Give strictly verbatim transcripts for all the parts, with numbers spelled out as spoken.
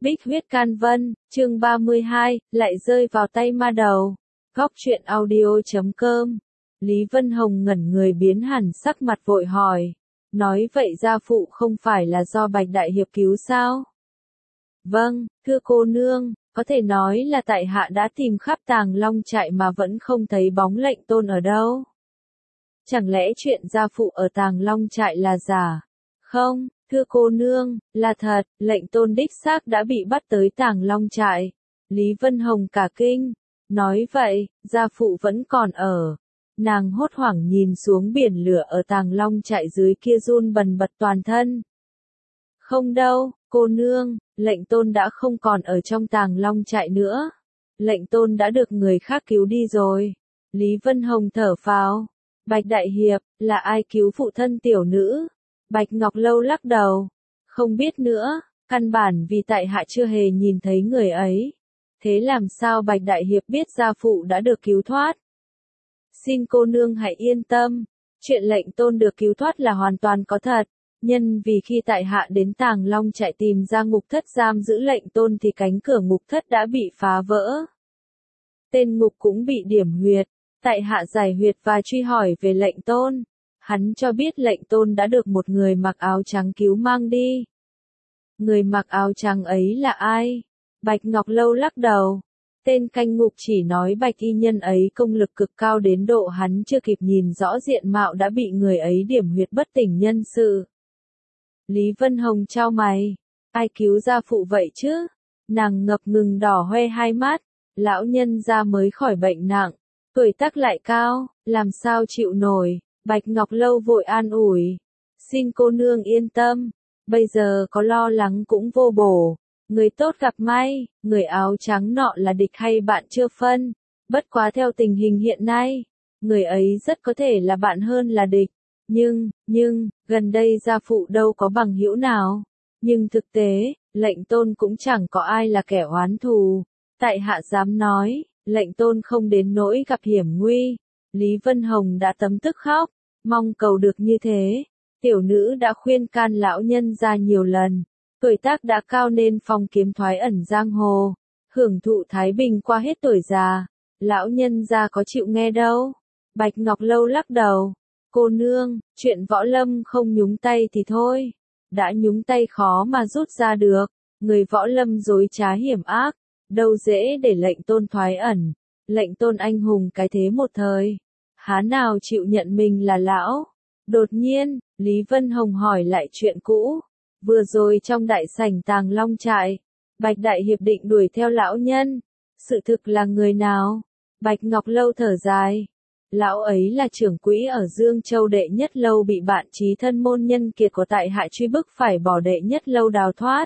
Bích huyết can vân, chương ba mươi hai, lại rơi vào tay ma đầu. Góc truyện audio chấm com. Lý Vân Hồng ngẩn người biến hẳn sắc mặt vội hỏi. Nói vậy gia phụ không phải là do Bạch Đại Hiệp cứu sao? Vâng, thưa cô nương, có thể nói là tại hạ đã tìm khắp Tàng Long trại mà vẫn không thấy bóng lệnh tôn ở đâu. Chẳng lẽ chuyện gia phụ ở Tàng Long trại là giả? Không, thưa cô nương, là thật, lệnh tôn đích xác đã bị bắt tới Tàng Long trại. Lý Vân Hồng cả kinh, nói vậy, gia phụ vẫn còn ở. Nàng hốt hoảng nhìn xuống biển lửa ở Tàng Long trại dưới kia run bần bật toàn thân. Không đâu, cô nương, lệnh tôn đã không còn ở trong Tàng Long trại nữa. Lệnh tôn đã được người khác cứu đi rồi. Lý Vân Hồng thở phào. Bạch Đại Hiệp, là ai cứu phụ thân tiểu nữ? Bạch Ngọc Lâu lắc đầu. Không biết nữa, căn bản vì tại hạ chưa hề nhìn thấy người ấy. Thế làm sao Bạch Đại Hiệp biết gia phụ đã được cứu thoát? Xin cô nương hãy yên tâm, chuyện lệnh tôn được cứu thoát là hoàn toàn có thật. Nhân vì khi tại hạ đến Tàng Long trại tìm ra ngục thất giam giữ lệnh tôn thì cánh cửa ngục thất đã bị phá vỡ. Tên ngục cũng bị điểm huyệt. Tại hạ giải huyệt và truy hỏi về lệnh tôn. Hắn cho biết lệnh tôn đã được một người mặc áo trắng cứu mang đi. Người mặc áo trắng ấy là ai? Bạch Ngọc Lâu lắc đầu. Tên canh ngục chỉ nói bạch y nhân ấy công lực cực cao đến độ hắn chưa kịp nhìn rõ diện mạo đã bị người ấy điểm huyệt bất tỉnh nhân sự. Lý Vân Hồng chau mày. Ai cứu gia phụ vậy chứ? Nàng ngập ngừng đỏ hoe hai mắt. Lão nhân gia mới khỏi bệnh nặng. Tuổi tác lại cao, làm sao chịu nổi. Bạch Ngọc Lâu vội an ủi. Xin cô nương yên tâm. Bây giờ có lo lắng cũng vô bổ. Người tốt gặp may, người áo trắng nọ là địch hay bạn chưa phân. Bất quá theo tình hình hiện nay, người ấy rất có thể là bạn hơn là địch. Nhưng, nhưng, gần đây gia phụ đâu có bằng hữu nào. Nhưng thực tế, lệnh tôn cũng chẳng có ai là kẻ oán thù. Tại hạ dám nói, lệnh tôn không đến nỗi gặp hiểm nguy. Lý Vân Hồng đã tấm tức khóc, mong cầu được như thế. Tiểu nữ đã khuyên can lão nhân ra nhiều lần. Tuổi tác đã cao nên phong kiếm thoái ẩn giang hồ, hưởng thụ thái bình qua hết tuổi già. Lão nhân gia có chịu nghe đâu. Bạch Ngọc Lâu lắc đầu. Cô nương, chuyện võ lâm không nhúng tay thì thôi. Đã nhúng tay khó mà rút ra được. Người võ lâm dối trá hiểm ác, đâu dễ để lệnh tôn thoái ẩn. Lệnh tôn anh hùng cái thế một thời. Há nào chịu nhận mình là lão. Đột nhiên, Lý Vân Hồng hỏi lại chuyện cũ. Vừa rồi trong đại sảnh Tàng Long trại, Bạch Đại Hiệp định đuổi theo lão nhân. Sự thực là người nào? Bạch Ngọc Lâu thở dài. Lão ấy là trưởng quỹ ở Dương Châu đệ nhất lâu bị bạn chí thân môn nhân kiệt của tại hạ truy bức phải bỏ đệ nhất lâu đào thoát.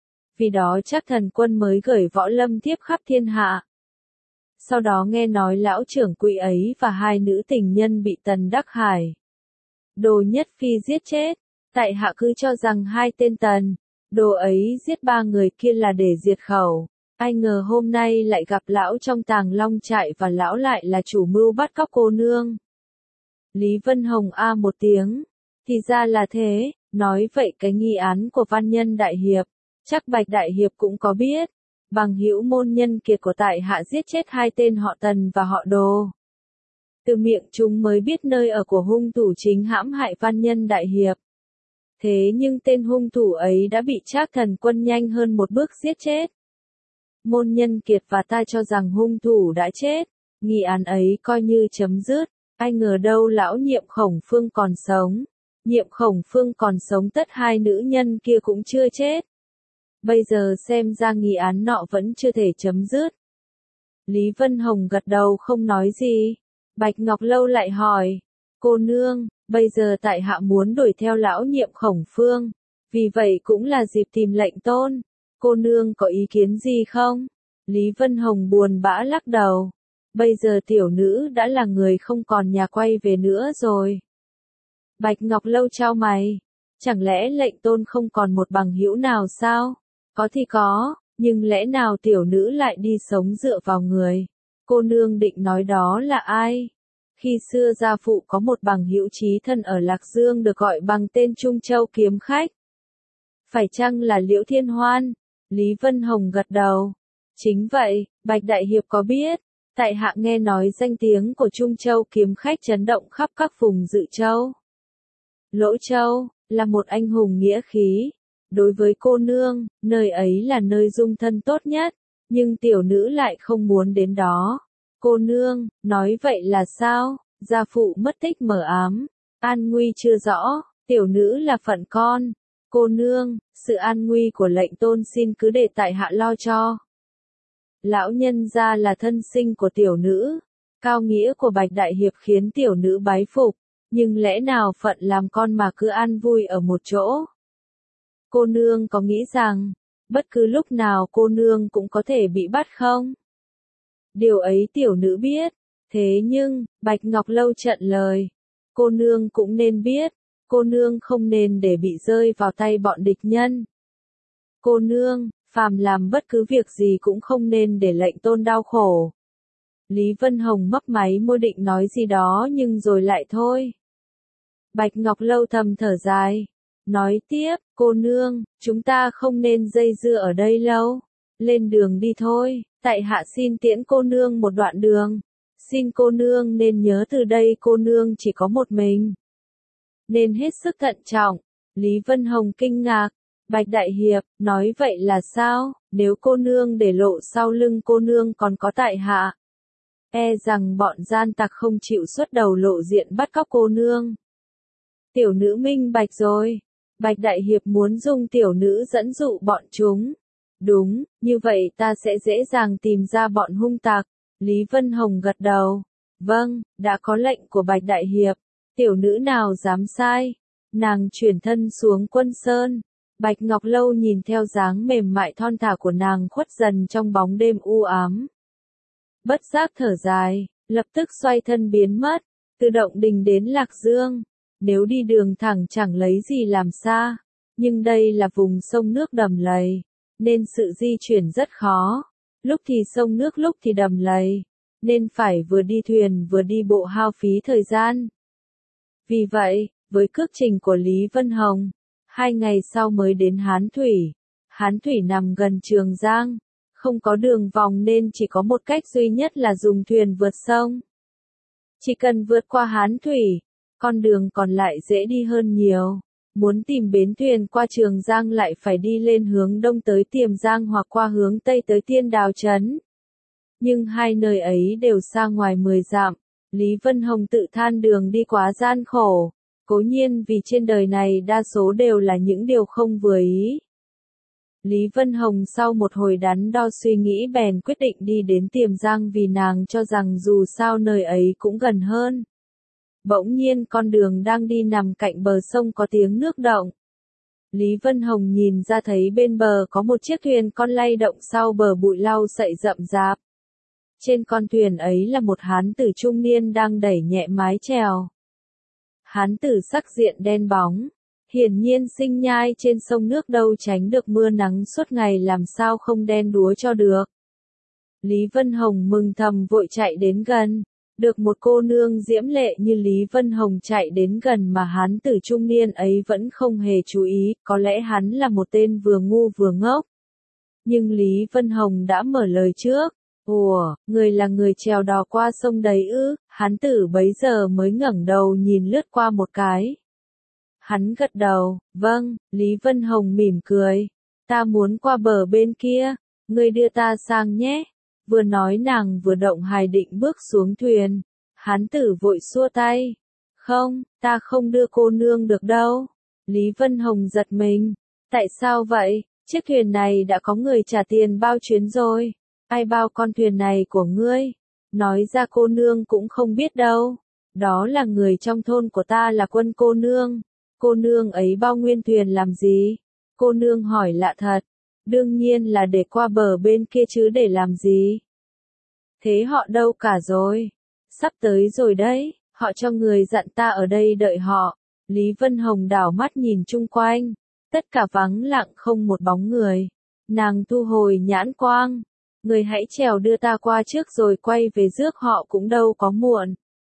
Vì đó chắc thần quân mới gửi võ lâm tiếp khắp thiên hạ. Sau đó nghe nói lão trưởng quỹ ấy và hai nữ tình nhân bị Tần Đắc Hải, Đồ Nhất Phi giết chết. Tại hạ cứ cho rằng hai tên Tần, Đồ ấy giết ba người kia là để diệt khẩu. Ai ngờ hôm nay lại gặp lão trong Tàng Long trại và lão lại là chủ mưu bắt cóc cô nương. Lý Vân Hồng a một tiếng. Thì ra là thế, nói vậy cái nghi án của văn nhân Đại Hiệp, chắc Bạch Đại Hiệp cũng có biết. Bằng hữu môn nhân kiệt của tại hạ giết chết hai tên họ Tần và họ Đồ. Từ miệng chúng mới biết nơi ở của hung thủ chính hãm hại văn nhân Đại Hiệp. Thế nhưng tên hung thủ ấy đã bị Trác thần quân nhanh hơn một bước giết chết. Môn nhân kiệt và ta cho rằng hung thủ đã chết, nghi án ấy coi như chấm dứt. Ai ngờ đâu lão Nhiệm Khổng Phương còn sống. Nhiệm Khổng Phương còn sống tất hai nữ nhân kia cũng chưa chết. Bây giờ xem ra nghi án nọ vẫn chưa thể chấm dứt. Lý Vân Hồng gật đầu không nói gì. Bạch Ngọc Lâu lại hỏi. Cô nương, bây giờ tại hạ muốn đuổi theo lão Nhiệm Khổng Phương. Vì vậy cũng là dịp tìm lệnh tôn. Cô nương có ý kiến gì không? Lý Vân Hồng buồn bã lắc đầu. Bây giờ tiểu nữ đã là người không còn nhà quay về nữa rồi. Bạch Ngọc Lâu chau mày. Chẳng lẽ lệnh tôn không còn một bằng hữu nào sao? Có thì có, nhưng lẽ nào tiểu nữ lại đi sống dựa vào người? Cô nương định nói đó là ai? Khi xưa gia phụ có một bằng hữu chí thân ở Lạc Dương được gọi bằng tên Trung Châu Kiếm Khách. Phải chăng là Liễu Thiên Hoan? Lý Vân Hồng gật đầu. Chính vậy, Bạch Đại Hiệp có biết, tại hạ nghe nói danh tiếng của Trung Châu kiếm khách chấn động khắp các vùng Dự Châu. Lỗ Châu, là một anh hùng nghĩa khí. Đối với cô nương, nơi ấy là nơi dung thân tốt nhất, nhưng tiểu nữ lại không muốn đến đó. Cô nương, nói vậy là sao? Gia phụ mất tích mờ ám, an nguy chưa rõ, tiểu nữ là phận con. Cô nương, sự an nguy của lệnh tôn xin cứ để tại hạ lo cho. Lão nhân gia là thân sinh của tiểu nữ, cao nghĩa của Bạch Đại Hiệp khiến tiểu nữ bái phục, nhưng lẽ nào phận làm con mà cứ an vui ở một chỗ? Cô nương có nghĩ rằng, bất cứ lúc nào cô nương cũng có thể bị bắt không? Điều ấy tiểu nữ biết, thế nhưng, Bạch Ngọc Lâu chặn lời. Cô nương cũng nên biết, cô nương không nên để bị rơi vào tay bọn địch nhân. Cô nương, phàm làm bất cứ việc gì cũng không nên để lệnh tôn đau khổ. Lý Vân Hồng mấp máy môi định nói gì đó nhưng rồi lại thôi. Bạch Ngọc Lâu thầm thở dài. Nói tiếp, cô nương, chúng ta không nên dây dưa ở đây lâu. Lên đường đi thôi, tại hạ xin tiễn cô nương một đoạn đường. Xin cô nương nên nhớ từ đây cô nương chỉ có một mình. Nên hết sức thận trọng. Lý Vân Hồng kinh ngạc. Bạch Đại Hiệp, nói vậy là sao? Nếu cô nương để lộ sau lưng cô nương còn có tại hạ. E rằng bọn gian tặc không chịu xuất đầu lộ diện bắt cóc cô nương. Tiểu nữ minh bạch rồi. Bạch Đại Hiệp muốn dùng tiểu nữ dẫn dụ bọn chúng. Đúng, như vậy ta sẽ dễ dàng tìm ra bọn hung tặc. Lý Vân Hồng gật đầu. Vâng, đã có lệnh của Bạch Đại Hiệp. Tiểu nữ nào dám sai. Nàng chuyển thân xuống Quân Sơn. Bạch Ngọc Lâu nhìn theo dáng mềm mại thon thả của nàng khuất dần trong bóng đêm u ám. Bất giác thở dài, lập tức xoay thân biến mất. Từ Động Đình đến Lạc Dương. Nếu đi đường thẳng chẳng lấy gì làm xa. Nhưng đây là vùng sông nước đầm lầy. Nên sự di chuyển rất khó. Lúc thì sông nước lúc thì đầm lầy. Nên phải vừa đi thuyền vừa đi bộ hao phí thời gian. Vì vậy, với cước trình của Lý Vân Hồng, hai ngày sau mới đến Hán Thủy. Hán Thủy nằm gần Trường Giang. Không có đường vòng nên chỉ có một cách duy nhất là dùng thuyền vượt sông. Chỉ cần vượt qua Hán Thủy, con đường còn lại dễ đi hơn nhiều. Muốn tìm bến thuyền qua Trường Giang lại phải đi lên hướng đông tới Tiềm Giang hoặc qua hướng tây tới Tiên Đào Trấn. Nhưng hai nơi ấy đều xa ngoài mười dặm. Lý Vân Hồng tự than đường đi quá gian khổ. Cố nhiên vì trên đời này đa số đều là những điều không vừa ý. Lý Vân Hồng sau một hồi đắn đo suy nghĩ bèn quyết định đi đến Tiềm Giang vì nàng cho rằng dù sao nơi ấy cũng gần hơn. Bỗng nhiên con đường đang đi nằm cạnh bờ sông có tiếng nước động. Lý Vân Hồng nhìn ra thấy bên bờ có một chiếc thuyền con lay động sau bờ bụi lau sậy rậm rạp. Trên con thuyền ấy là một hán tử trung niên đang đẩy nhẹ mái chèo. Hán tử sắc diện đen bóng, hiển nhiên sinh nhai trên sông nước đâu tránh được mưa nắng suốt ngày làm sao không đen đúa cho được. Lý Vân Hồng mừng thầm vội chạy đến gần. Được một cô nương diễm lệ như Lý Vân Hồng chạy đến gần mà hán tử trung niên ấy vẫn không hề chú ý, có lẽ hắn là một tên vừa ngu vừa ngốc. Nhưng Lý Vân Hồng đã mở lời trước. Ủa, người là người chèo đò qua sông đấy ư? Hán tử bấy giờ mới ngẩng đầu nhìn lướt qua một cái. Hắn gật đầu, vâng, Lý Vân Hồng mỉm cười. Ta muốn qua bờ bên kia, ngươi đưa ta sang nhé. Vừa nói nàng vừa động hài định bước xuống thuyền. Hán tử vội xua tay. Không, ta không đưa cô nương được đâu. Lý Vân Hồng giật mình. Tại sao vậy? Chiếc thuyền này đã có người trả tiền bao chuyến rồi. Ai bao con thuyền này của ngươi? Nói ra cô nương cũng không biết đâu. Đó là người trong thôn của ta là Quân cô nương. Cô nương ấy bao nguyên thuyền làm gì? Cô nương hỏi lạ thật. Đương nhiên là để qua bờ bên kia chứ để làm gì. Thế họ đâu cả rồi? Sắp tới rồi đấy, họ cho người dặn ta ở đây đợi họ. Lý Vân Hồng đảo mắt nhìn chung quanh. Tất cả vắng lặng không một bóng người. Nàng thu hồi nhãn quang. Người hãy trèo đưa ta qua trước rồi quay về rước họ cũng đâu có muộn.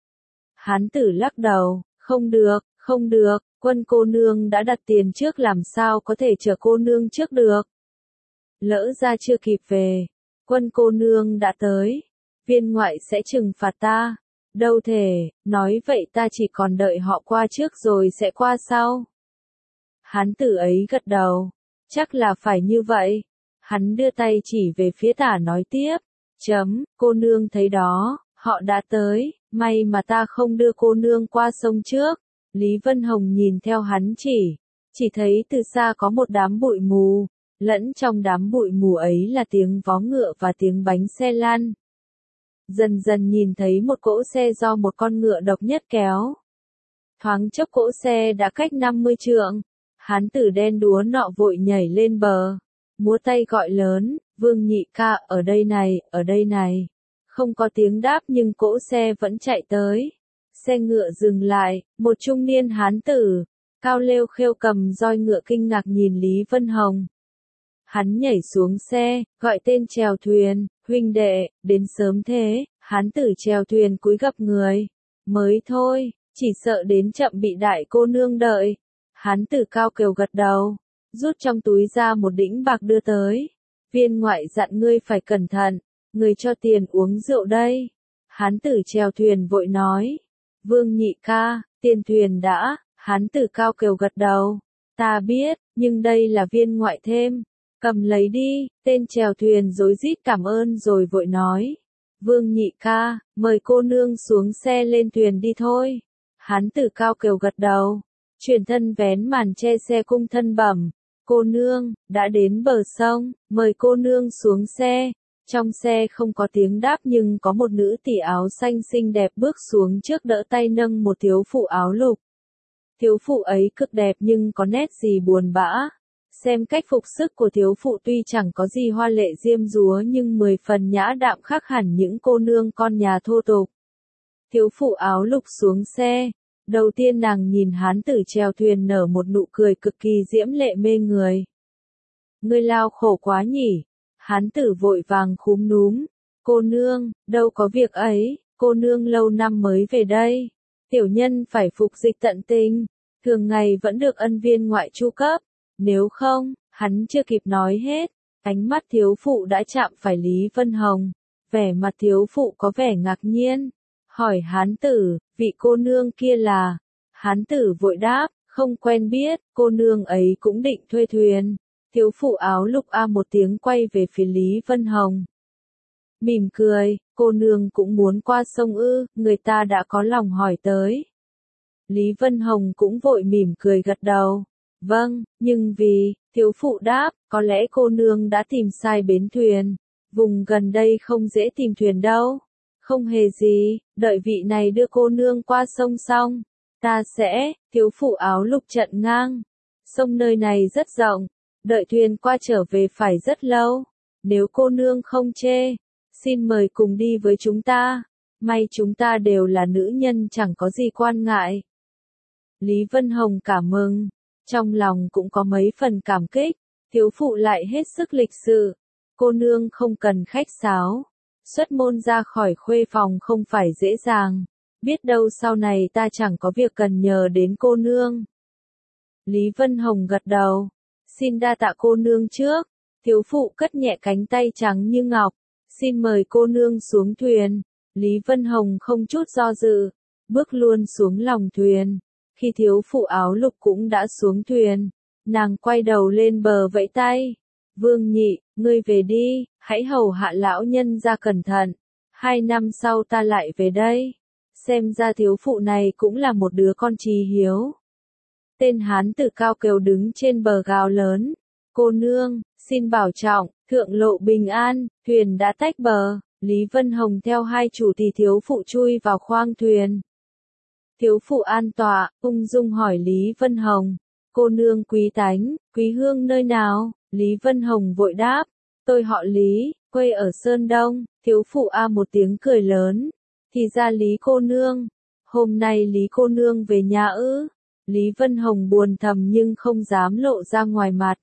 Hán tử lắc đầu, không được, không được, Quân cô nương đã đặt tiền trước làm sao có thể chờ cô nương trước được. Lỡ ra chưa kịp về, Quân cô nương đã tới, viên ngoại sẽ trừng phạt ta. Đâu thể, nói vậy ta chỉ còn đợi họ qua trước rồi sẽ qua sau. Hán tử ấy gật đầu, chắc là phải như vậy. Hắn đưa tay chỉ về phía tả nói tiếp, chấm, cô nương thấy đó, họ đã tới, may mà ta không đưa cô nương qua sông trước. Lý Vân Hồng nhìn theo hắn chỉ, chỉ thấy từ xa có một đám bụi mù, lẫn trong đám bụi mù ấy là tiếng vó ngựa và tiếng bánh xe lăn. Dần dần nhìn thấy một cỗ xe do một con ngựa độc nhất kéo. Thoáng chốc cỗ xe đã cách năm mươi trượng, hán tử đen đúa nọ vội nhảy lên bờ, múa tay gọi lớn, Vương nhị ca, ở đây này, ở đây này. Không có tiếng đáp nhưng cỗ xe vẫn chạy tới. Xe ngựa dừng lại, một trung niên hán tử, cao lêu khêu cầm roi ngựa kinh ngạc nhìn Lý Vân Hồng. Hắn nhảy xuống xe, gọi tên chèo thuyền, huynh đệ, đến sớm thế, hán tử chèo thuyền cúi gập người. Mới thôi, chỉ sợ đến chậm bị đại cô nương đợi. Hán tử cao kiều gật đầu, rút trong túi ra một đĩnh bạc đưa tới. Viên ngoại dặn ngươi phải cẩn thận, người cho tiền uống rượu đây. Hán tử chèo thuyền vội nói, Vương nhị ca, tiền thuyền đã. Hán tử cao kiều gật đầu, ta biết, nhưng đây là viên ngoại thêm. Cầm lấy đi, tên chèo thuyền rối rít cảm ơn rồi vội nói. Vương nhị ca, mời cô nương xuống xe lên thuyền đi thôi. Hán tử cao kiều gật đầu, chuyển thân vén màn che xe cung thân bẩm. Cô nương, đã đến bờ sông, mời cô nương xuống xe. Trong xe không có tiếng đáp nhưng có một nữ tỷ áo xanh xinh đẹp bước xuống trước đỡ tay nâng một thiếu phụ áo lục. Thiếu phụ ấy cực đẹp nhưng có nét gì buồn bã. Xem cách phục sức của thiếu phụ tuy chẳng có gì hoa lệ diêm dúa nhưng mười phần nhã đạm khác hẳn những cô nương con nhà thô tục. Thiếu phụ áo lục xuống xe, đầu tiên nàng nhìn hán tử chèo thuyền nở một nụ cười cực kỳ diễm lệ mê người. Ngươi lao khổ quá nhỉ, hán tử vội vàng khúm núm, cô nương, đâu có việc ấy, cô nương lâu năm mới về đây, tiểu nhân phải phục dịch tận tình, thường ngày vẫn được ân viên ngoại chu cấp. Nếu không, hắn chưa kịp nói hết, ánh mắt thiếu phụ đã chạm phải Lý Vân Hồng, vẻ mặt thiếu phụ có vẻ ngạc nhiên, hỏi hán tử, vị cô nương kia là, hán tử vội đáp, không quen biết, cô nương ấy cũng định thuê thuyền, thiếu phụ áo lục a một tiếng quay về phía Lý Vân Hồng. Mỉm cười, cô nương cũng muốn qua sông ư, người ta đã có lòng hỏi tới. Lý Vân Hồng cũng vội mỉm cười gật đầu. Vâng, nhưng vì, thiếu phụ đáp, có lẽ cô nương đã tìm sai bến thuyền. Vùng gần đây không dễ tìm thuyền đâu. Không hề gì, đợi vị này đưa cô nương qua sông xong. Ta sẽ, thiếu phụ áo lục trận ngang. Sông nơi này rất rộng, đợi thuyền qua trở về phải rất lâu. Nếu cô nương không chê, xin mời cùng đi với chúng ta. May chúng ta đều là nữ nhân chẳng có gì quan ngại. Lý Vân Hồng cảm mừng. Trong lòng cũng có mấy phần cảm kích, thiếu phụ lại hết sức lịch sự. Cô nương không cần khách sáo. Xuất môn ra khỏi khuê phòng không phải dễ dàng. Biết đâu sau này ta chẳng có việc cần nhờ đến cô nương. Lý Vân Hồng gật đầu. Xin đa tạ cô nương trước. Thiếu phụ cất nhẹ cánh tay trắng như ngọc. Xin mời cô nương xuống thuyền. Lý Vân Hồng không chút do dự. Bước luôn xuống lòng thuyền. Khi thiếu phụ áo lục cũng đã xuống thuyền, nàng quay đầu lên bờ vẫy tay. Vương nhị, ngươi về đi, hãy hầu hạ lão nhân ra cẩn thận. Hai năm sau ta lại về đây. Xem ra thiếu phụ này cũng là một đứa con trí hiếu. Tên hán tử cao kiều đứng trên bờ gào lớn. Cô nương, xin bảo trọng, thượng lộ bình an, thuyền đã tách bờ. Lý Vân Hồng theo hai chủ thì thiếu phụ chui vào khoang thuyền. Thiếu phụ an tọa, ung dung hỏi Lý Vân Hồng, cô nương quý tánh, quý hương nơi nào? Lý Vân Hồng vội đáp, tôi họ Lý, quê ở Sơn Đông. Thiếu phụ a một tiếng cười lớn, thì ra Lý cô nương, hôm nay Lý cô nương về nhà ư? Lý Vân Hồng buồn thầm nhưng không dám lộ ra ngoài mặt.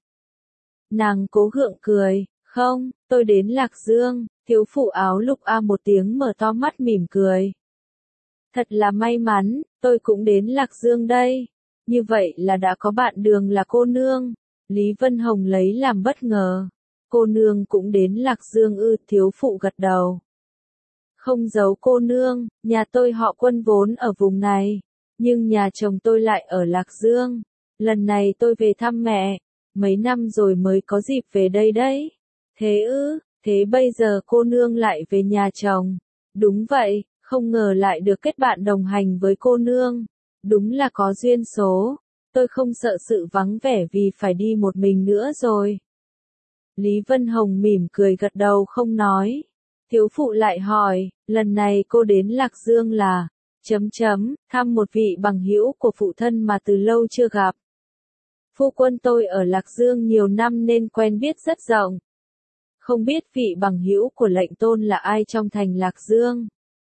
Nàng cố gượng cười, không, tôi đến Lạc Dương. Thiếu phụ áo lục a một tiếng mở to mắt mỉm cười. Thật là may mắn, tôi cũng đến Lạc Dương đây. Như vậy là đã có bạn đường là cô nương. Lý Vân Hồng lấy làm bất ngờ. Cô nương cũng đến Lạc Dương ư? Thiếu phụ gật đầu. Không giấu cô nương, nhà tôi họ Quân vốn ở vùng này, nhưng nhà chồng tôi lại ở Lạc Dương. Lần này tôi về thăm mẹ, mấy năm rồi mới có dịp về đây đấy. Thế ư, thế bây giờ cô nương lại về nhà chồng. Đúng vậy, không ngờ lại được kết bạn đồng hành với cô nương. Đúng là có duyên số, tôi không sợ sự vắng vẻ vì phải đi một mình nữa rồi. Lý Vân Hồng mỉm cười gật đầu không nói. Thiếu phụ lại hỏi, lần này cô đến Lạc Dương là, chấm chấm, thăm một vị bằng hữu của phụ thân mà từ lâu chưa gặp. Phu quân tôi ở Lạc Dương nhiều năm nên quen biết rất rộng. Không biết vị bằng hữu của lệnh tôn là ai trong thành Lạc Dương?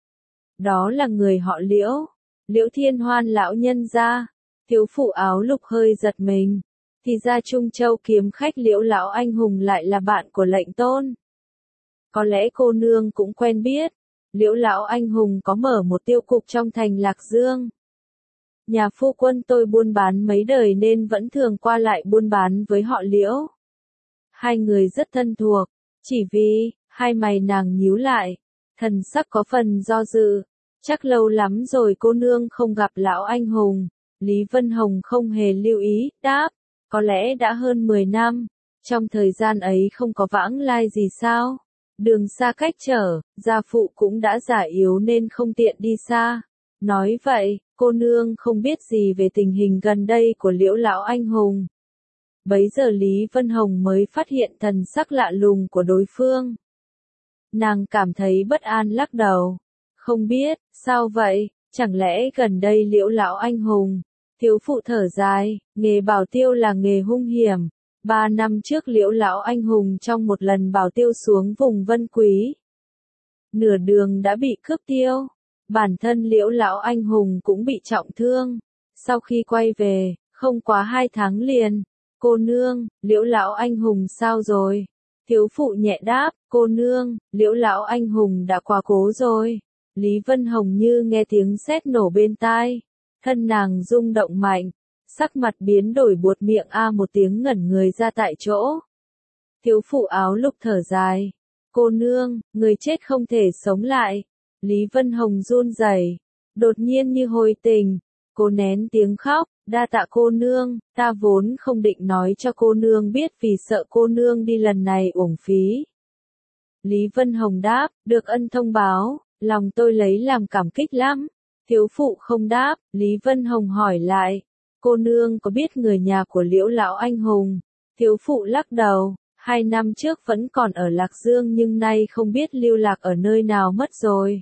Đó là người họ Liễu, Liễu Thiên Hoan lão nhân gia. Thiếu phụ áo lục hơi giật mình. Thì ra Trung Châu kiếm khách Liễu lão anh hùng lại là bạn của lệnh tôn. Có lẽ cô nương cũng quen biết, Liễu lão anh hùng có mở một tiêu cục trong thành Lạc Dương. Nhà phu quân tôi buôn bán mấy đời nên vẫn thường qua lại buôn bán với họ Liễu. Hai người rất thân thuộc, chỉ vì, hai mày nàng nhíu lại, thần sắc có phần do dự. Chắc lâu lắm rồi cô nương không gặp lão anh hùng. Lý Vân Hồng không hề lưu ý, đáp, có lẽ đã hơn mười năm, trong thời gian ấy không có vãng lai gì sao? Đường xa cách trở, gia phụ cũng đã già yếu nên không tiện đi xa. Nói vậy, cô nương không biết gì về tình hình gần đây của Liễu lão anh hùng. Bấy giờ Lý Vân Hồng mới phát hiện thần sắc lạ lùng của đối phương. Nàng cảm thấy bất an lắc đầu. Không biết, sao vậy, chẳng lẽ gần đây Liễu lão anh hùng? Thiếu phụ thở dài, nghề bảo tiêu là nghề hung hiểm. Ba năm trước Liễu lão anh hùng trong một lần bảo tiêu xuống vùng Vân Quý. Nửa đường đã bị cướp tiêu. Bản thân Liễu lão anh hùng cũng bị trọng thương. Sau khi quay về, không quá hai tháng liền. Cô nương, Liễu lão anh hùng sao rồi? Thiếu phụ nhẹ đáp, cô nương, Liễu lão anh hùng đã quá cố rồi. Lý Vân Hồng như nghe tiếng sét nổ bên tai. Thân nàng rung động mạnh. Sắc mặt biến đổi buột miệng a một tiếng ngẩn người ra tại chỗ. Thiếu phụ áo lục thở dài. Cô nương, người chết không thể sống lại. Lý Vân Hồng run rẩy, đột nhiên như hồi tình. Cô nén tiếng khóc, đa tạ cô nương, ta vốn không định nói cho cô nương biết vì sợ cô nương đi lần này uổng phí. Lý Vân Hồng đáp, được ân thông báo, lòng tôi lấy làm cảm kích lắm. Thiếu phụ không đáp, Lý Vân Hồng hỏi lại. Cô nương có biết người nhà của Liễu lão anh hùng? Thiếu phụ lắc đầu, hai năm trước vẫn còn ở Lạc Dương nhưng nay không biết lưu lạc ở nơi nào mất rồi.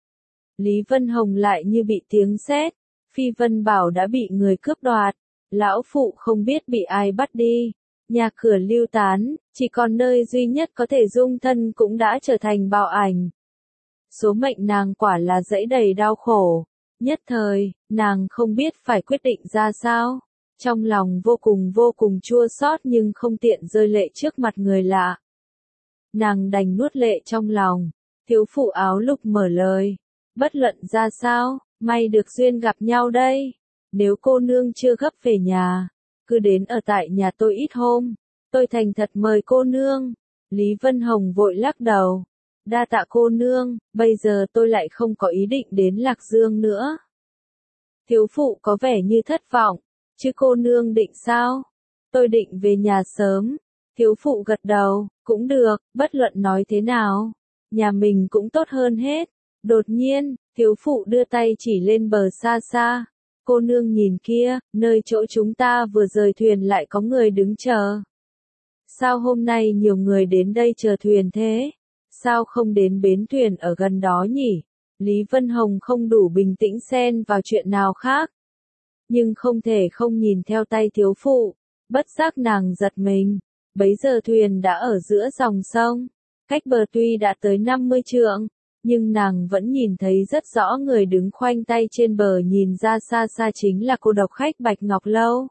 Lý Vân Hồng lại như bị tiếng sét. Phi Vân Bảo đã bị người cướp đoạt. Lão phụ không biết bị ai bắt đi. Nhà cửa lưu tán, chỉ còn nơi duy nhất có thể dung thân cũng đã trở thành bào ảnh. Số mệnh nàng quả là dẫy đầy đau khổ. Nhất thời, nàng không biết phải quyết định ra sao. Trong lòng vô cùng vô cùng chua xót nhưng không tiện rơi lệ trước mặt người lạ. Nàng đành nuốt lệ trong lòng. Thiếu phụ áo lục mở lời. Bất luận ra sao, may được duyên gặp nhau đây. Nếu cô nương chưa gấp về nhà, cứ đến ở tại nhà tôi ít hôm. Tôi thành thật mời cô nương. Lý Vân Hồng vội lắc đầu. Đa tạ cô nương, bây giờ tôi lại không có ý định đến Lạc Dương nữa. Thiếu phụ có vẻ như thất vọng, chứ cô nương định sao? Tôi định về nhà sớm. Thiếu phụ gật đầu, cũng được, bất luận nói thế nào. Nhà mình cũng tốt hơn hết. Đột nhiên, thiếu phụ đưa tay chỉ lên bờ xa xa. Cô nương nhìn kia, nơi chỗ chúng ta vừa rời thuyền lại có người đứng chờ. Sao hôm nay nhiều người đến đây chờ thuyền thế? Sao không đến bến thuyền ở gần đó nhỉ? Lý Vân Hồng không đủ bình tĩnh xen vào chuyện nào khác. Nhưng không thể không nhìn theo tay thiếu phụ. Bất giác nàng giật mình. Bấy giờ thuyền đã ở giữa dòng sông. Cách bờ tuy đã tới năm mươi trượng. Nhưng nàng vẫn nhìn thấy rất rõ người đứng khoanh tay trên bờ nhìn ra xa xa chính là cô độc khách Bạch Ngọc Lâu.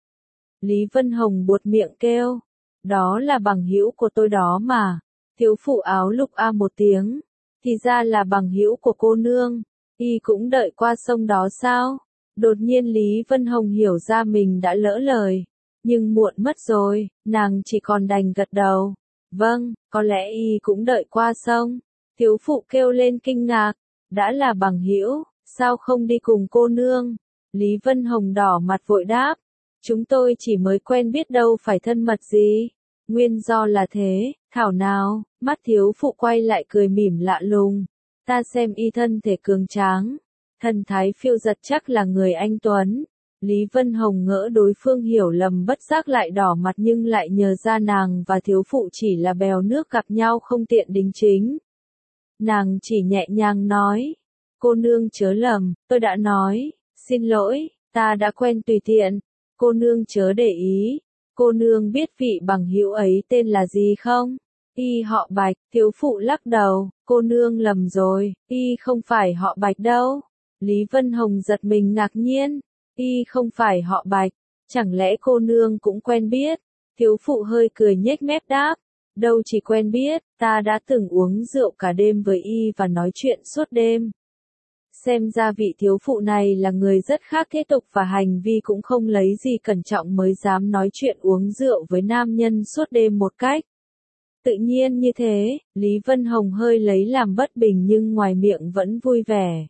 Lý Vân Hồng buột miệng kêu. Đó là bằng hữu của tôi đó mà. Thiếu phụ áo lục a một tiếng. Thì ra là bằng hữu của cô nương. Y cũng đợi qua sông đó sao? Đột nhiên Lý Vân Hồng hiểu ra mình đã lỡ lời. Nhưng muộn mất rồi, nàng chỉ còn đành gật đầu. Vâng, có lẽ y cũng đợi qua sông. Thiếu phụ kêu lên kinh ngạc, đã là bằng hữu, sao không đi cùng cô nương? Lý Vân Hồng đỏ mặt vội đáp, chúng tôi chỉ mới quen biết đâu phải thân mật gì. Nguyên do là thế, thảo nào, mắt thiếu phụ quay lại cười mỉm lạ lùng. Ta xem y thân thể cường tráng, thần thái phiêu giật chắc là người anh tuấn. Lý Vân Hồng ngỡ đối phương hiểu lầm bất giác lại đỏ mặt nhưng lại nhờ ra nàng và thiếu phụ chỉ là bèo nước gặp nhau không tiện đính chính. Nàng chỉ nhẹ nhàng nói, cô nương chớ lầm, tôi đã nói, xin lỗi, ta đã quen tùy tiện, cô nương chớ để ý, cô nương biết vị bằng hữu ấy tên là gì không? Y họ Bạch, thiếu phụ lắc đầu, cô nương lầm rồi, y không phải họ Bạch đâu. Lý Vân Hồng giật mình ngạc nhiên, y không phải họ Bạch, chẳng lẽ cô nương cũng quen biết? Thiếu phụ hơi cười nhếch mép đáp, đâu chỉ quen biết, ta đã từng uống rượu cả đêm với y và nói chuyện suốt đêm. Xem ra vị thiếu phụ này là người rất khác thế tục và hành vi cũng không lấy gì cẩn trọng mới dám nói chuyện uống rượu với nam nhân suốt đêm một cách tự nhiên như thế. Lý Vân Hồng hơi lấy làm bất bình nhưng ngoài miệng vẫn vui vẻ.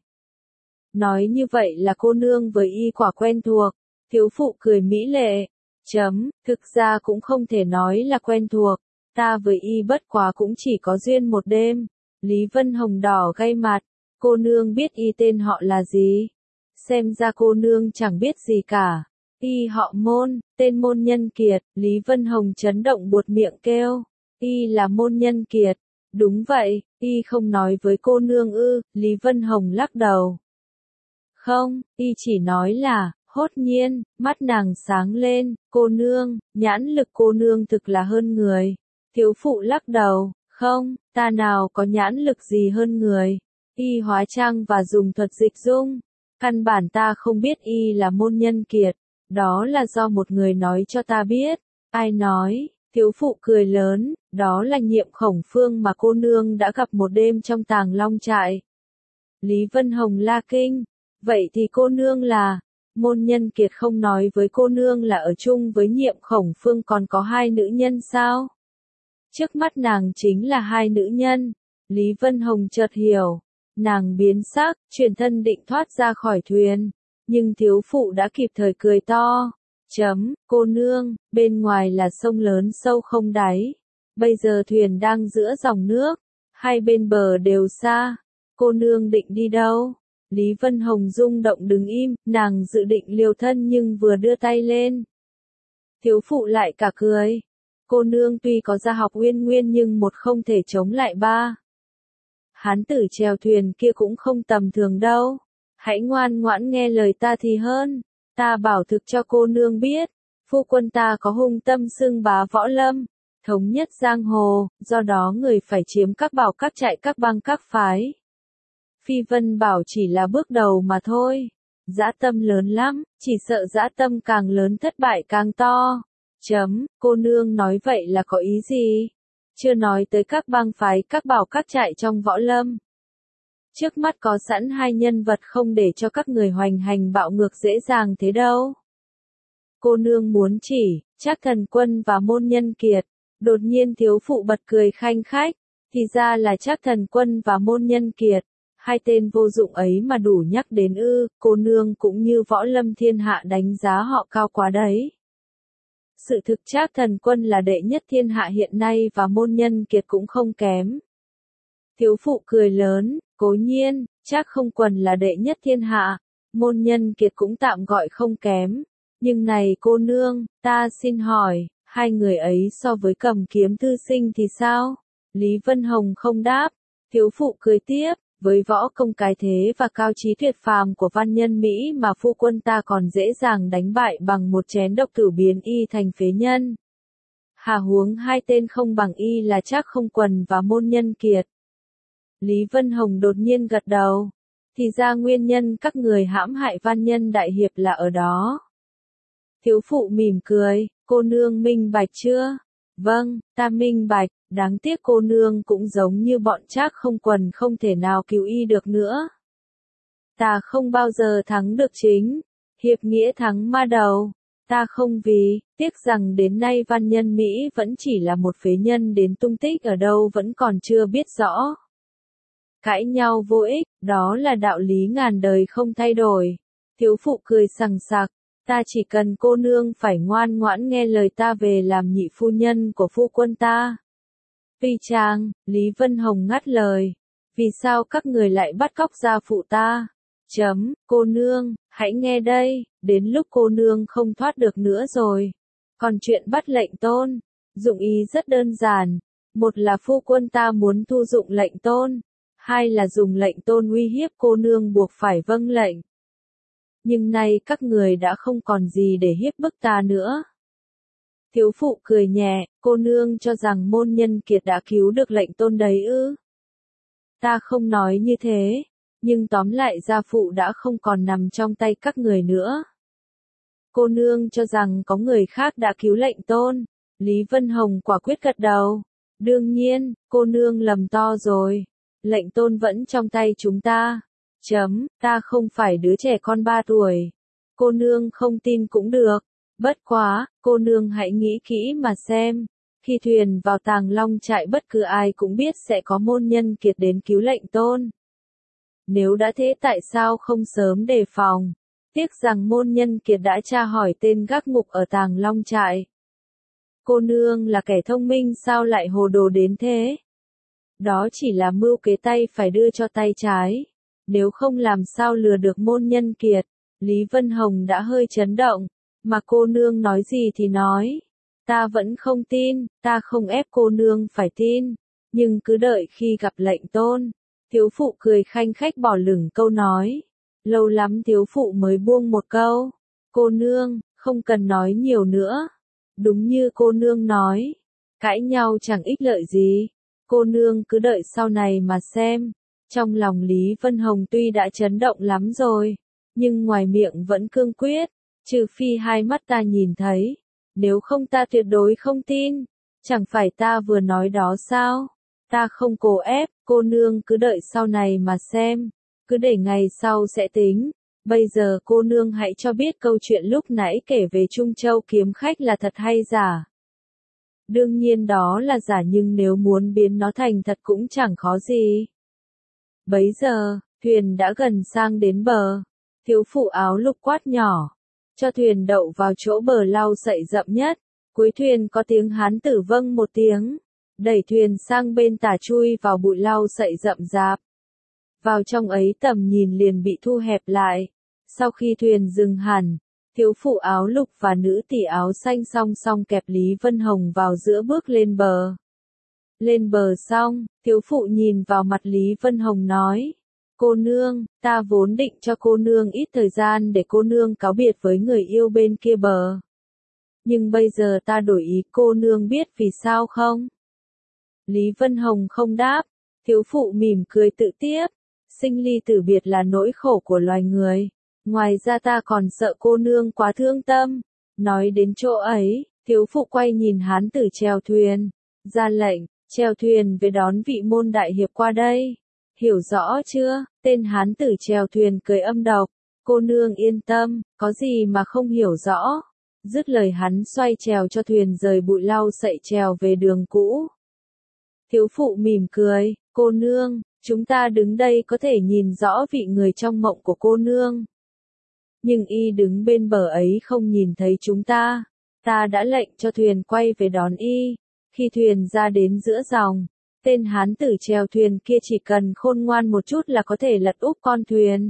Nói như vậy là cô nương với y quả quen thuộc. Thiếu phụ cười mỹ lệ. Chấm, thực ra cũng không thể nói là quen thuộc. Ta với y bất quá cũng chỉ có duyên một đêm. Lý Vân Hồng đỏ gay mặt. Cô nương biết y tên họ là gì? Xem ra cô nương chẳng biết gì cả. Y họ Môn, tên Môn Nhân Kiệt. Lý Vân Hồng chấn động buột miệng kêu. Y là Môn Nhân Kiệt. Đúng vậy, y không nói với cô nương ư? Lý Vân Hồng lắc đầu. Không, y chỉ nói là, hốt nhiên, mắt nàng sáng lên, cô nương, nhãn lực cô nương thực là hơn người. Thiếu phụ lắc đầu, không, ta nào có nhãn lực gì hơn người. Y hóa trang và dùng thuật dịch dung. Căn bản ta không biết y là Môn Nhân Kiệt. Đó là do một người nói cho ta biết. Ai nói? Thiếu phụ cười lớn, đó là Nhiệm Khổng Phương mà cô nương đã gặp một đêm trong Tàng Long trại. Lý Vân Hồng la kinh. Vậy thì cô nương là, Môn Nhân Kiệt không nói với cô nương là ở chung với Nhiệm Khổng Phương còn có hai nữ nhân sao? Trước mắt nàng chính là hai nữ nhân. Lý Vân Hồng chợt hiểu. Nàng biến sắc, chuyển thân định thoát ra khỏi thuyền. Nhưng thiếu phụ đã kịp thời cười to. Chấm, cô nương, bên ngoài là sông lớn sâu không đáy. Bây giờ thuyền đang giữa dòng nước. Hai bên bờ đều xa. Cô nương định đi đâu? Lý Vân Hồng rung động đứng im, nàng dự định liều thân nhưng vừa đưa tay lên. Thiếu phụ lại cả cười. Cô nương tuy có gia học uyên nguyên nhưng một không thể chống lại ba. Hán tử chèo thuyền kia cũng không tầm thường đâu. Hãy ngoan ngoãn nghe lời ta thì hơn. Ta bảo thực cho cô nương biết. Phu quân ta có hung tâm xưng bá võ lâm. Thống nhất giang hồ, do đó người phải chiếm các bảo các trại các bang các phái. Phi Vân bảo chỉ là bước đầu mà thôi. Dã tâm lớn lắm, chỉ sợ dã tâm càng lớn thất bại càng to. Chấm, cô nương nói vậy là có ý gì? Chưa nói tới các bang phái các bảo các trại trong võ lâm. Trước mắt có sẵn hai nhân vật không để cho các người hoành hành bạo ngược dễ dàng thế đâu. Cô nương muốn chỉ, Trác Thần Quân và Môn Nhân Kiệt. Đột nhiên thiếu phụ bật cười khanh khách. Thì ra là Trác Thần Quân và Môn Nhân Kiệt. Hai tên vô dụng ấy mà đủ nhắc đến ư, cô nương cũng như võ lâm thiên hạ đánh giá họ cao quá đấy. Sự thực Trác Thần Quân là đệ nhất thiên hạ hiện nay và Môn Nhân Kiệt cũng không kém. Thiếu phụ cười lớn, cố nhiên, Trác Không Quần là đệ nhất thiên hạ, Môn Nhân Kiệt cũng tạm gọi không kém. Nhưng này cô nương, ta xin hỏi, hai người ấy so với Cầm Kiếm Thư Sinh thì sao? Lý Vân Hồng không đáp, thiếu phụ cười tiếp. Với võ công cái thế và cao trí tuyệt phàm của văn nhân Mỹ mà phu quân ta còn dễ dàng đánh bại bằng một chén độc tử biến y thành phế nhân. Hà huống hai tên không bằng y là Trác Không Quần và Môn Nhân Kiệt. Lý Vân Hồng đột nhiên gật đầu. Thì ra nguyên nhân các người hãm hại văn nhân đại hiệp là ở đó. Thiếu phụ mỉm cười, cô nương minh bạch chưa? Vâng, ta minh bạch. Đáng tiếc cô nương cũng giống như bọn Trác Không Quần không thể nào cứu y được nữa. Ta không bao giờ thắng được chính. Hiệp nghĩa thắng ma đầu. Ta không vì, tiếc rằng đến nay văn nhân Mỹ vẫn chỉ là một phế nhân đến tung tích ở đâu vẫn còn chưa biết rõ. Cãi nhau vô ích, đó là đạo lý ngàn đời không thay đổi. Thiếu phụ cười sằng sặc, ta chỉ cần cô nương phải ngoan ngoãn nghe lời ta về làm nhị phu nhân của phu quân ta. Phi Trang, Lý Vân Hồng ngắt lời, vì sao các người lại bắt cóc gia phụ ta? Chấm, cô nương, hãy nghe đây, đến lúc cô nương không thoát được nữa rồi. Còn chuyện bắt lệnh tôn, dụng ý rất đơn giản, một là phu quân ta muốn thu dụng lệnh tôn, hai là dùng lệnh tôn uy hiếp cô nương buộc phải vâng lệnh. Nhưng nay các người đã không còn gì để hiếp bức ta nữa. Thiếu phụ cười nhẹ, cô nương cho rằng môn nhân kiệt đã cứu được lệnh tôn đấy ư? Ta không nói như thế, nhưng tóm lại gia phụ đã không còn nằm trong tay các người nữa. Cô nương cho rằng có người khác đã cứu lệnh tôn. Lý Vân Hồng quả quyết gật đầu. Đương nhiên, cô nương lầm to rồi. Lệnh tôn vẫn trong tay chúng ta. Chấm, ta không phải đứa trẻ con ba tuổi. Cô nương không tin cũng được. Bất quá, cô nương hãy nghĩ kỹ mà xem. Khi thuyền vào Tàng Long trại bất cứ ai cũng biết sẽ có môn nhân kiệt đến cứu lệnh tôn. Nếu đã thế tại sao không sớm đề phòng? Tiếc rằng môn nhân kiệt đã tra hỏi tên gác ngục ở Tàng Long trại. Cô nương là kẻ thông minh sao lại hồ đồ đến thế? Đó chỉ là mưu kế tay phải đưa cho tay trái. Nếu không làm sao lừa được môn nhân kiệt. Lý Vân Hồng đã hơi chấn động. Mà cô nương nói gì thì nói. Ta vẫn không tin, ta không ép cô nương phải tin. Nhưng cứ đợi khi gặp lệnh tôn. Thiếu phụ cười khanh khách bỏ lửng câu nói. Lâu lắm thiếu phụ mới buông một câu. Cô nương, không cần nói nhiều nữa. Đúng như cô nương nói. Cãi nhau chẳng ích lợi gì. Cô nương cứ đợi sau này mà xem. Trong lòng Lý Vân Hồng tuy đã chấn động lắm rồi. Nhưng ngoài miệng vẫn cương quyết. Trừ phi hai mắt ta nhìn thấy. Nếu không ta tuyệt đối không tin. Chẳng phải ta vừa nói đó sao? Ta không cố ép, cô nương cứ đợi sau này mà xem. Cứ để ngày sau sẽ tính. Bây giờ cô nương hãy cho biết câu chuyện lúc nãy kể về Trung Châu kiếm khách là thật hay giả. Đương nhiên đó là giả nhưng nếu muốn biến nó thành thật cũng chẳng khó gì. Bấy giờ, thuyền đã gần sang đến bờ. Thiếu phụ áo lục quát nhỏ. Cho thuyền đậu vào chỗ bờ lau sậy rậm nhất. Cuối thuyền có tiếng hán tử vâng một tiếng. Đẩy thuyền sang bên tả chui vào bụi lau sậy rậm rạp. Vào trong ấy tầm nhìn liền bị thu hẹp lại. Sau khi thuyền dừng hẳn, thiếu phụ áo lục và nữ tỷ áo xanh song song kẹp Lý Vân Hồng vào giữa bước lên bờ. Lên bờ xong, thiếu phụ nhìn vào mặt Lý Vân Hồng nói. Cô nương, ta vốn định cho cô nương ít thời gian để cô nương cáo biệt với người yêu bên kia bờ. Nhưng bây giờ ta đổi ý, cô nương biết vì sao không? Lý Vân Hồng không đáp, thiếu phụ mỉm cười tự tiếp. Sinh ly tử biệt là nỗi khổ của loài người. Ngoài ra ta còn sợ cô nương quá thương tâm. Nói đến chỗ ấy, thiếu phụ quay nhìn hán tử chèo thuyền. Ra lệnh, chèo thuyền về đón vị môn đại hiệp qua đây. Hiểu rõ chưa? Tên hán tử chèo thuyền cười âm độc. Cô nương yên tâm, có gì mà không hiểu rõ. Dứt lời hắn xoay chèo cho thuyền rời bụi lau sậy chèo về đường cũ. Thiếu phụ mỉm cười, cô nương, chúng ta đứng đây có thể nhìn rõ vị người trong mộng của cô nương. Nhưng y đứng bên bờ ấy không nhìn thấy chúng ta. Ta đã lệnh cho thuyền quay về đón y. Khi thuyền ra đến giữa dòng, tên hán tử chèo thuyền kia chỉ cần khôn ngoan một chút là có thể lật úp con thuyền.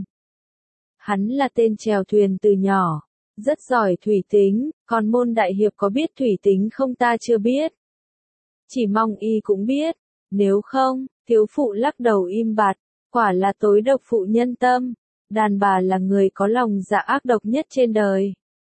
Hắn là tên chèo thuyền từ nhỏ, rất giỏi thủy tính, còn môn đại hiệp có biết thủy tính không ta chưa biết. Chỉ mong y cũng biết, nếu không, thiếu phụ lắc đầu im bặt, quả là tối độc phụ nhân tâm, đàn bà là người có lòng dạ ác độc nhất trên đời.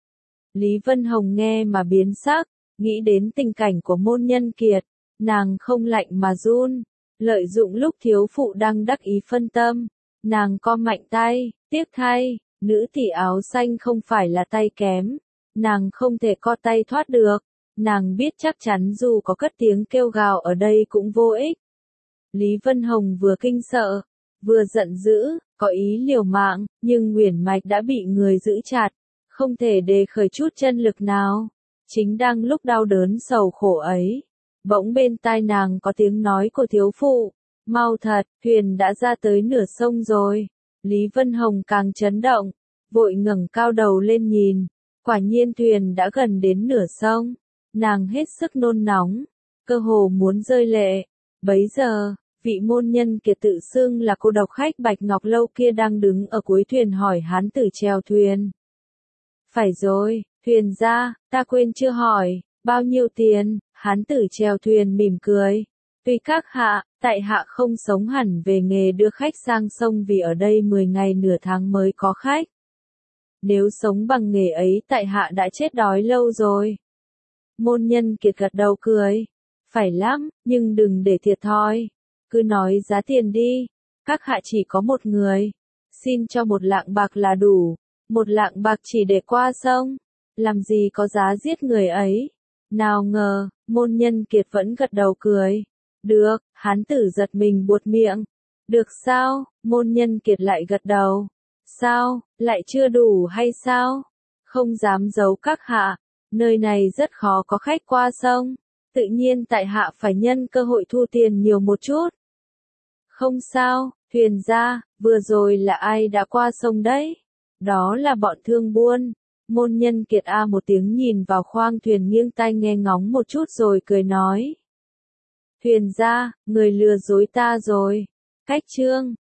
Lý Vân Hồng nghe mà biến sắc, nghĩ đến tình cảnh của môn nhân kiệt, nàng không lạnh mà run, lợi dụng lúc thiếu phụ đang đắc ý phân tâm, nàng co mạnh tay, tiếc thay, nữ tỷ áo xanh không phải là tay kém, nàng không thể co tay thoát được. Nàng biết chắc chắn dù có cất tiếng kêu gào ở đây cũng vô ích. Lý Vân Hồng vừa kinh sợ, vừa giận dữ, có ý liều mạng, nhưng Uyển Mạch đã bị người giữ chặt, không thể đề khởi chút chân lực nào. Chính đang lúc đau đớn sầu khổ ấy, bỗng bên tai nàng có tiếng nói của thiếu phụ, mau thật, thuyền đã ra tới nửa sông rồi. Lý Vân Hồng càng chấn động, vội ngẩng cao đầu lên nhìn, quả nhiên thuyền đã gần đến nửa sông, nàng hết sức nôn nóng, cơ hồ muốn rơi lệ. Bấy giờ, vị môn nhân kiệt tự xưng là cô độc khách Bạch Ngọc Lâu kia đang đứng ở cuối thuyền hỏi hán tử chèo thuyền. Phải rồi, thuyền ra, ta quên chưa hỏi, bao nhiêu tiền? Hán tử chèo thuyền mỉm cười. Tuy các hạ, tại hạ không sống hẳn về nghề đưa khách sang sông vì ở đây mười ngày nửa tháng mới có khách. Nếu sống bằng nghề ấy tại hạ đã chết đói lâu rồi. Môn nhân kiệt gật đầu cười. Phải lắm, nhưng đừng để thiệt thòi. Cứ nói giá tiền đi. Các hạ chỉ có một người. Xin cho một lạng bạc là đủ. Một lạng bạc chỉ để qua sông. Làm gì có giá giết người ấy. Nào ngờ, môn nhân kiệt vẫn gật đầu cười. Được, hán tử giật mình buột miệng. Được sao, môn nhân kiệt lại gật đầu. Sao, lại chưa đủ hay sao? Không dám giấu các hạ. Nơi này rất khó có khách qua sông. Tự nhiên tại hạ phải nhân cơ hội thu tiền nhiều một chút. Không sao, thuyền ra, vừa rồi là ai đã qua sông đấy? Đó là bọn thương buôn. Môn nhân kiệt a một tiếng nhìn vào khoang thuyền nghiêng tai nghe ngóng một chút rồi cười nói. Thuyền ra, người lừa dối ta rồi. Cách trương,